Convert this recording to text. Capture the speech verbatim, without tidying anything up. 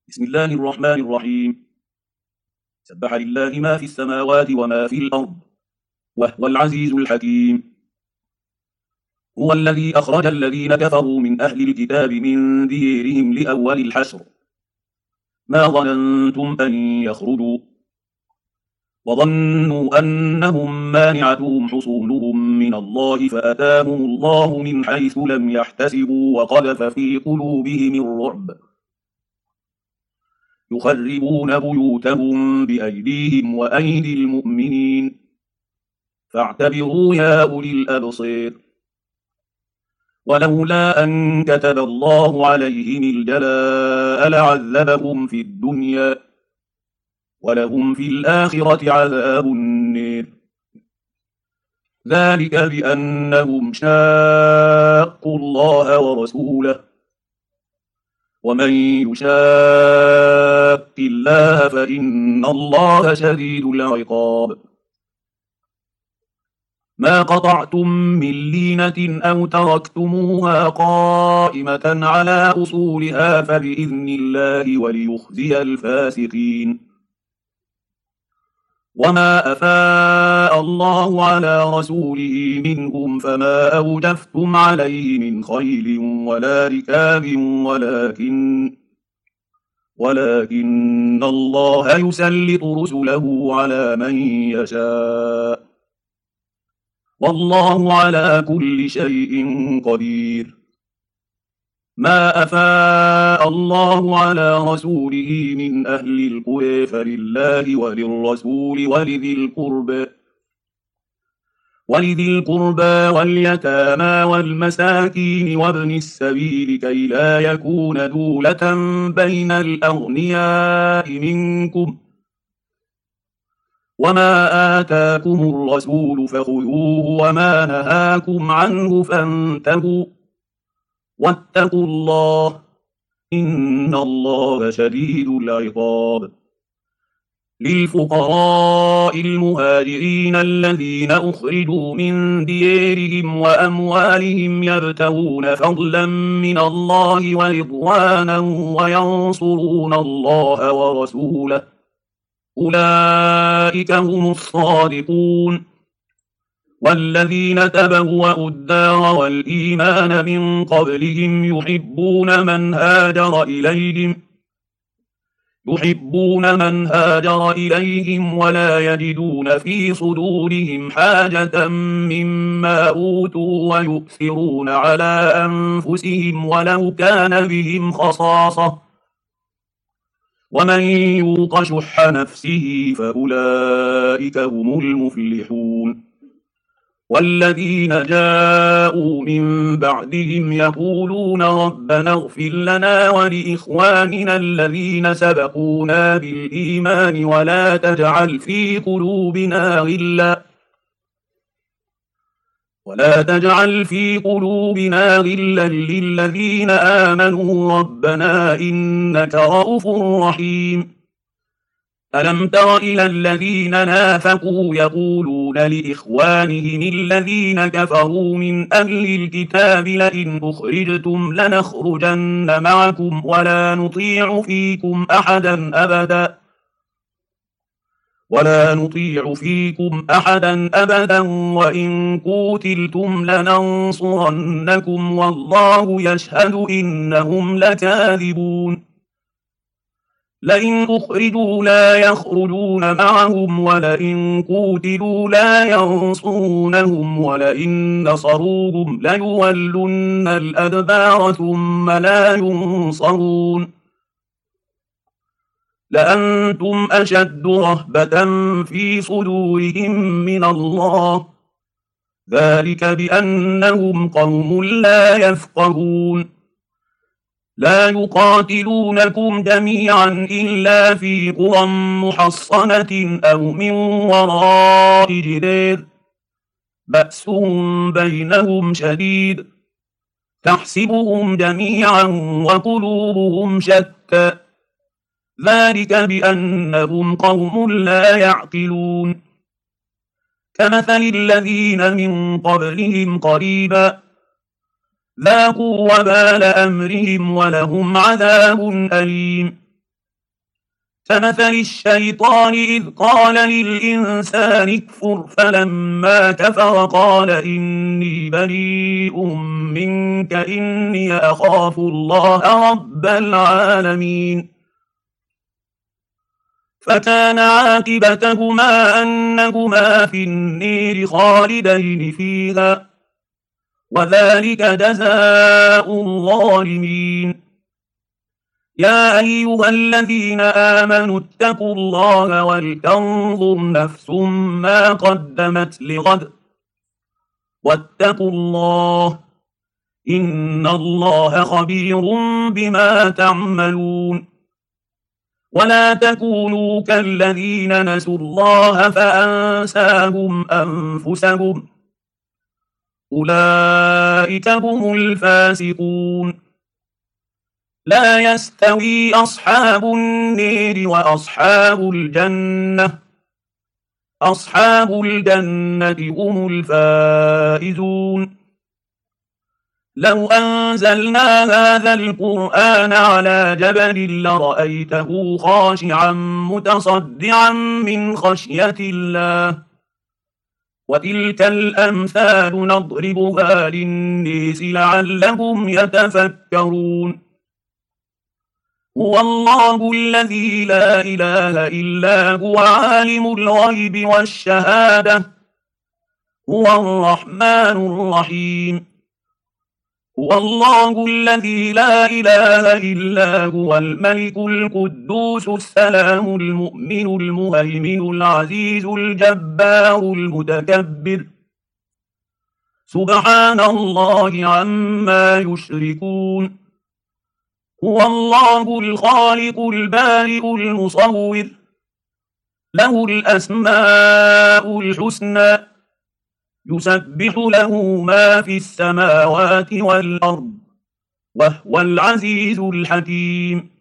بسم الله الرحمن الرحيم. سبح لله ما في السماوات وما في الأرض وهو العزيز الحكيم. هو الذي أخرج الذين كفروا من أهل الكتاب من ديرهم لأول الحشر ما ظننتم أن يخرجوا وظنوا أنهم مانعتهم حصونهم من الله فأتاهم الله من حيث لم يحتسبوا وقذف في قلوبهم الرعب يخربون بيوتهم بأيديهم وأيدي المؤمنين فاعتبروا يا أولي الأبصير. ولولا أن كتب الله عليهم الجلاء لعذبهم في الدنيا ولهم في الآخرة عذاب النير ذلك بأنهم شاقوا الله ورسوله ومن يشاق الله فإن الله شديد العقاب. ما قطعتم من لينة أو تركتموها قائمة على أصولها فبإذن الله وليخزي الفاسقين. وما أفاء الله على رسوله منهم فما أوجفتم عليه من خيل ولا ركاب ولكن ولكن الله يسلط رسله على من يشاء والله على كل شيء قدير. ما أفاء الله على رسوله من أهل القرى فلله وللرسول ولذي القربى ولذي القربى واليتامى والمساكين وابن السبيل كي لا يكون دولة بين الأغنياء منكم وما آتاكم الرسول فخذوه وما نهاكم عنه فانتهوا واتقوا الله إن الله شديد العقاب. للفقراء المهاجرين الذين أخرجوا من ديارهم وأموالهم يبتغون فضلا من الله ورضوانا وينصرون الله ورسوله أولئك هم الصادقون. والذين تبوأوا الدار والإيمان من قبلهم يحبون من هاجر إليهم يحبون من هاجر إليهم ولا يجدون في صدورهم حاجة مما أوتوا ويؤثرون على أنفسهم ولو كان بهم خصاصة ومن يوق شح نفسه فأولئك هم المفلحون. والذين جاءوا من بعدهم يقولون ربنا اغفر لنا ولإخواننا الذين سبقونا بالإيمان ولا تجعل في قلوبنا غلا ولا تجعل في قلوبنا غلا للذين آمنوا ربنا إنك رؤوف رحيم. ألم تر إلى الذين نافقوا يقولون لإخوانهم الذين كفروا من أهل الكتاب لئن أخرجتم لنخرجن معكم ولا نطيع فيكم أحدا أبدا ولا نطيع فيكم أحدا أبدا وإن قوتلتم لننصرنكم والله يشهد إنهم لكاذبون. لئن أخرجوا لا يخرجون معهم ولئن قوتلوا لا ينصرونهم ولئن نصروهم ليولن الأدبار ثم لا ينصرون. لأنتم أشد رهبة في صدورهم من الله ذلك بأنهم قوم لا يفقهون. لا يقاتلونكم جميعا إلا في قرى محصنة أو من وراء جدار بأسهم بينهم شديد تحسبهم جميعا وقلوبهم شتى ذلك بأنهم قوم لا يعقلون. كمثل الذين من قبلهم قريبا ذاقوا وبال أمرهم ولهم عذاب أليم. كمثل الشيطان إذ قال للإنسان اكفر فلما كفر قال إني بريء منك إني أخاف الله رب العالمين فكان عاقبتهما أنهما في النير خالدين فيها وذلك جزاء الظالمين يا أيها الذين آمنوا اتقوا الله ولتنظر نفس ما قدمت لغد واتقوا الله إن الله خبير بما تعملون ولا تكونوا كالذين نسوا الله فأنساهم أنفسهم أولئك هم الفاسقون لا يستوي أصحاب النير وأصحاب الجنة أصحاب الجنة هم الفائزون لو أنزلنا هذا القرآن على جبل لرأيته خاشعا متصدعا من خشية الله وتلك الأمثال نضربها للناس لعلهم يتفكرون هو الله الذي لا إله إلا هو عالم الغيب والشهادة هو الرحمن الرحيم هو الله الذي لا إله إلا هو الملك القدوس السلام المؤمن المهيمن العزيز الجبار المتكبر سبحان الله عما يشركون هو الله الخالق البارئ المصور له الأسماء الحسنى يسبح له ما في السماوات والأرض وهو العزيز الحكيم